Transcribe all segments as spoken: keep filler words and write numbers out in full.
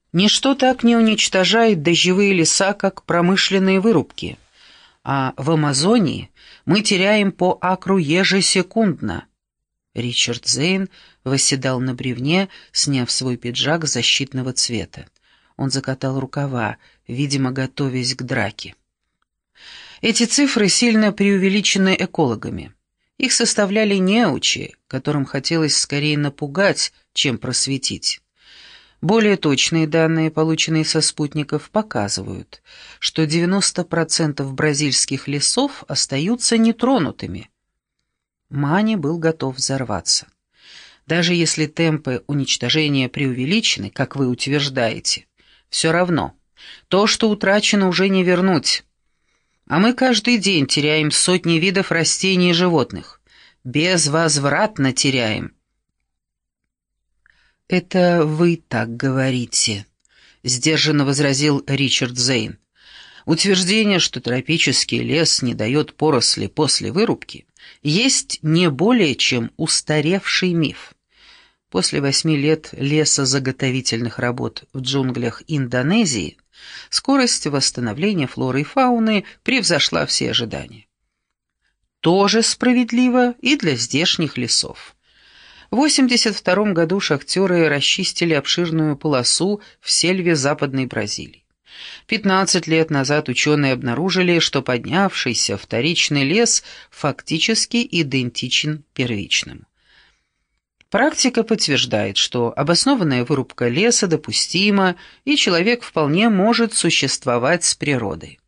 Ничто так не уничтожает дождевые леса, как промышленные вырубки. А в Амазонии мы теряем по акру ежесекундно. Ричард Зейн восседал на бревне, сняв свой пиджак защитного цвета. Он закатал рукава, видимо, готовясь к драке. Эти цифры сильно преувеличены экологами. Их составляли неучи, которым хотелось скорее напугать, чем просветить. Более точные данные, полученные со спутников, показывают, что девяносто процентов бразильских лесов остаются нетронутыми. Мани был готов взорваться. Даже если темпы уничтожения преувеличены, как вы утверждаете, все равно, то, что утрачено, уже не вернуть. А мы каждый день теряем сотни видов растений и животных. Безвозвратно теряем. «Это вы так говорите», — сдержанно возразил Ричард Зейн. «Утверждение, что тропический лес не дает поросли после вырубки, есть не более чем устаревший миф. После восьми лет лесозаготовительных работ в джунглях Индонезии скорость восстановления флоры и фауны превзошла все ожидания. Тоже справедливо и для здешних лесов. В восемьдесят втором году шахтеры расчистили обширную полосу в сельве Западной Бразилии. пятнадцать лет назад ученые обнаружили, что поднявшийся вторичный лес фактически идентичен первичному. Практика подтверждает, что обоснованная вырубка леса допустима, и человек вполне может существовать с природой.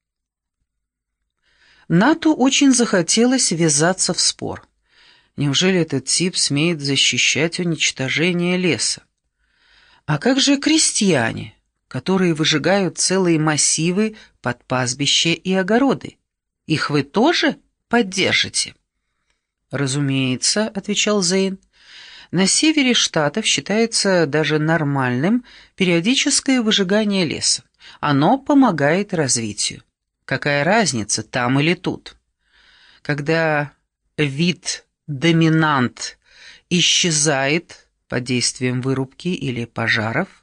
Нату очень захотелось ввязаться в спор. Неужели этот тип смеет защищать уничтожение леса? А как же крестьяне, которые выжигают целые массивы под пастбища и огороды? Их вы тоже поддержите? «Разумеется», — отвечал Зейн. «На севере штатов считается даже нормальным периодическое выжигание леса. Оно помогает развитию. Какая разница, там или тут? Когда вид доминант исчезает под действием вырубки или пожаров,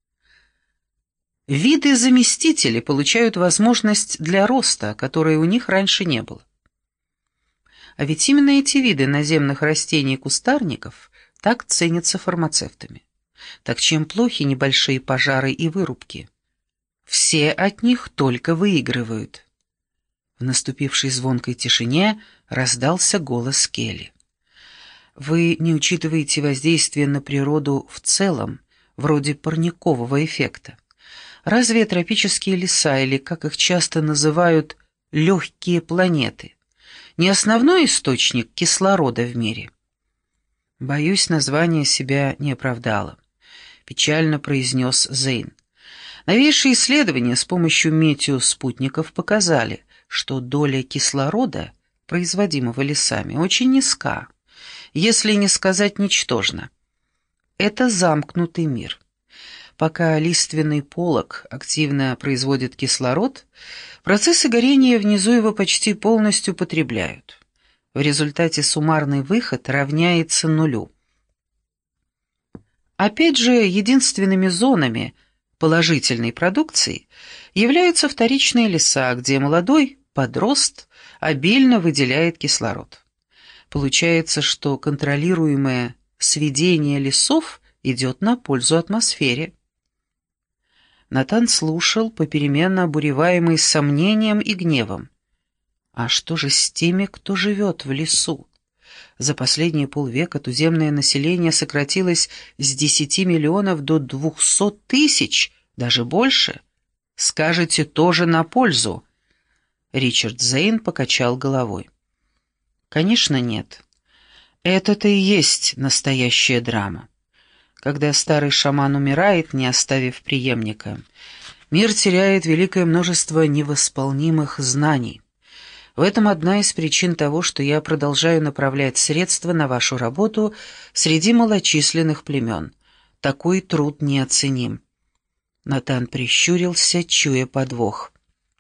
виды-заместители получают возможность для роста, которой у них раньше не было. А ведь именно эти виды наземных растений и кустарников так ценятся фармацевтами. Так чем плохи небольшие пожары и вырубки? Все от них только выигрывают». В наступившей звонкой тишине раздался голос Келли. «Вы не учитываете воздействие на природу в целом, вроде парникового эффекта. Разве тропические леса, или, как их часто называют, легкие планеты, не основной источник кислорода в мире?» «Боюсь, название себя не оправдало», — печально произнес Зейн. «Новейшие исследования с помощью метеоспутников показали, что доля кислорода, производимого лесами, очень низка, если не сказать ничтожна. Это замкнутый мир. Пока лиственный полог активно производит кислород, процессы горения внизу его почти полностью потребляют. В результате суммарный выход равняется нулю. Опять же, единственными зонами положительной продукции являются вторичные леса, где молодой подрост обильно выделяет кислород. Получается, что контролируемое сведение лесов идет на пользу атмосфере. Натан слушал, попеременно обуреваемый сомнением и гневом. А что же с теми, кто живет в лесу? За последние полвека туземное население сократилось с десяти миллионов до двухсот тысяч, даже больше. Скажете, тоже на пользу? Ричард Зейн покачал головой. Конечно, нет. Это-то и есть настоящая драма. Когда старый шаман умирает, не оставив преемника, мир теряет великое множество невосполнимых знаний. В этом одна из причин того, что я продолжаю направлять средства на вашу работу среди малочисленных племен. Такой труд неоценим. Натан прищурился, чуя подвох.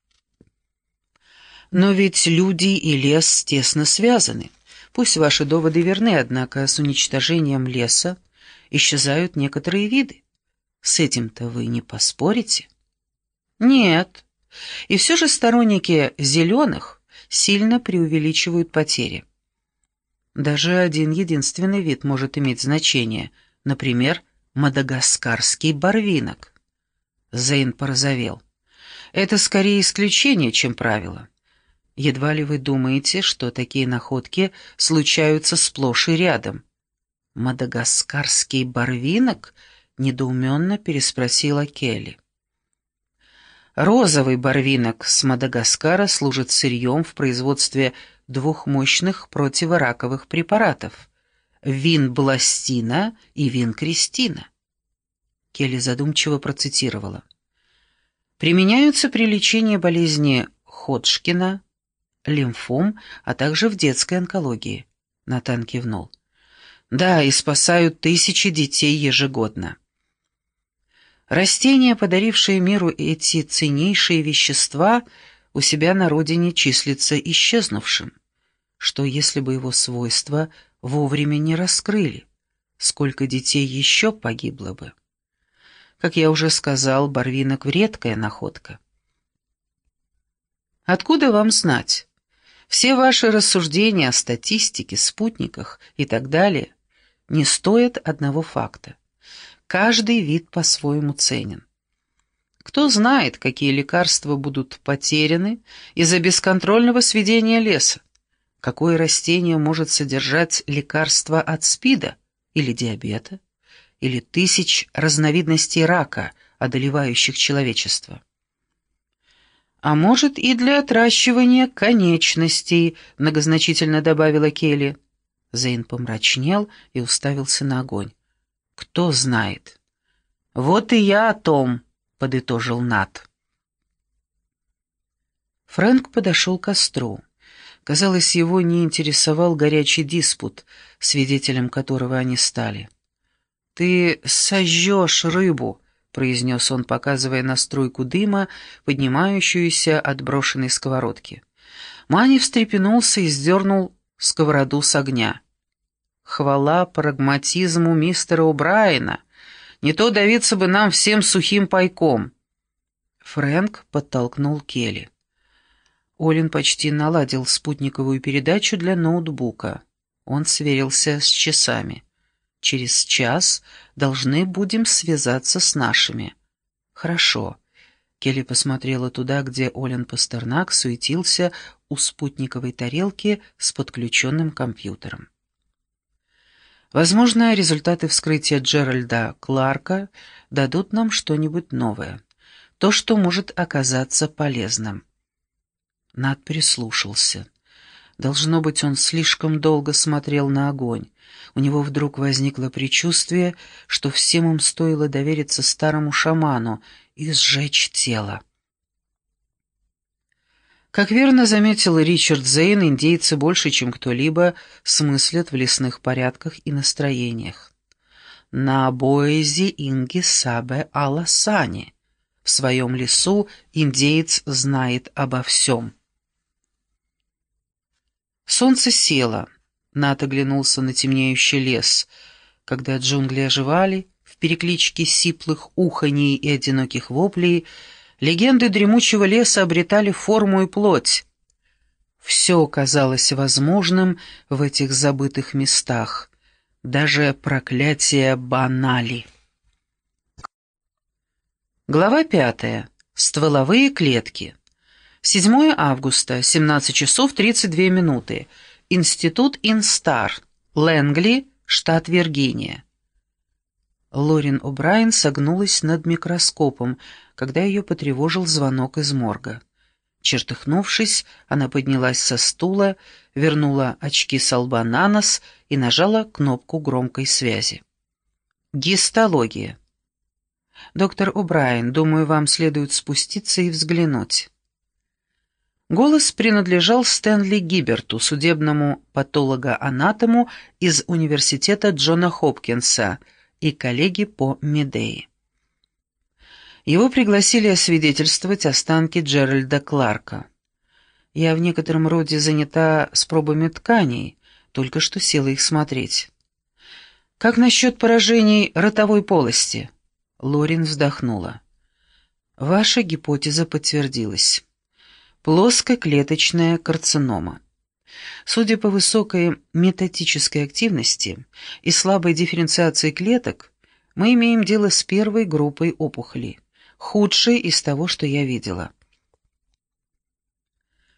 Но ведь люди и лес тесно связаны. Пусть ваши доводы верны, однако с уничтожением леса исчезают некоторые виды. С этим-то вы не поспорите? Нет. И все же сторонники «зеленых» сильно преувеличивают потери. Даже один единственный вид может иметь значение, например, мадагаскарский барвинок. Зейн порозовел. Это скорее исключение, чем правило. Едва ли вы думаете, что такие находки случаются сплошь и рядом. «Мадагаскарский барвинок?» — недоуменно переспросила Келли. Розовый барвинок с Мадагаскара служит сырьем в производстве двух мощных противораковых препаратов — винбластина и винкристина. Келли задумчиво процитировала. Применяются при лечении болезни Ходжкина, лимфом, а также в детской онкологии. Натан кивнул. Да, и спасают тысячи детей ежегодно. Растение, подарившее миру эти ценнейшие вещества, у себя на родине числится исчезнувшим. Что если бы его свойства вовремя не раскрыли? Сколько детей еще погибло бы? Как я уже сказал, барвинок — редкая находка. Откуда вам знать? Все ваши рассуждения о статистике, спутниках и так далее не стоят одного факта. Каждый вид по-своему ценен. Кто знает, какие лекарства будут потеряны из-за бесконтрольного сведения леса? Какое растение может содержать лекарства от СПИДа или диабета, или тысяч разновидностей рака, одолевающих человечество? А может, и для отращивания конечностей, многозначительно добавила Келли. Зейн помрачнел и уставился на огонь. «Кто знает?» «Вот и я о том», — подытожил Нат. Фрэнк подошел к костру. Казалось, его не интересовал горячий диспут, свидетелем которого они стали. «Ты сожжешь рыбу», — произнес он, показывая на струйку дыма, поднимающуюся от брошенной сковородки. Мани встрепенулся и сдернул сковороду с огня. Хвала прагматизму мистера О'Брайена. Не то давиться бы нам всем сухим пайком. Фрэнк подтолкнул Келли. Олин почти наладил спутниковую передачу для ноутбука. Он сверился с часами. Через час должны будем связаться с нашими. Хорошо. Келли посмотрела туда, где Олин Пастернак суетился у спутниковой тарелки с подключенным компьютером. Возможно, результаты вскрытия Джеральда Кларка дадут нам что-нибудь новое, то, что может оказаться полезным. Нат прислушался. Должно быть, он слишком долго смотрел на огонь. У него вдруг возникло предчувствие, что всем им стоило довериться старому шаману и сжечь тело. Как верно заметил Ричард Зейн, индейцы больше, чем кто-либо, смыслят в лесных порядках и настроениях. «На боэзи инги сабе аласани». В своем лесу индеец знает обо всем. Солнце село. Нат оглянулся на темнеющий лес. Когда джунгли оживали, в перекличке сиплых уханий и одиноких воплей, легенды дремучего леса обретали форму и плоть. Все казалось возможным в этих забытых местах, даже проклятие Банали. Глава пятая. Стволовые клетки. седьмое августа, семнадцать часов тридцать две минуты. Институт Инстар, Лэнгли, штат Виргиния. Лорин О'Брайен согнулась над микроскопом, когда ее потревожил звонок из морга. Чертыхнувшись, она поднялась со стула, вернула очки со лба на нос и нажала кнопку громкой связи. Гистология. «Доктор О'Брайен, думаю, вам следует спуститься и взглянуть». Голос принадлежал Стэнли Гиберту, судебному патологоанатому из университета Джона Хопкинса и коллеге по Медеи. Его пригласили освидетельствовать останки Джеральда Кларка. Я в некотором роде занята с пробами тканей, только что села их смотреть. Как насчет поражений ротовой полости? Лорин вздохнула. Ваша гипотеза подтвердилась. Плоскоклеточная карцинома. Судя по высокой метатической активности и слабой дифференциации клеток, мы имеем дело с первой группой опухолей, худшей из того, что я видела.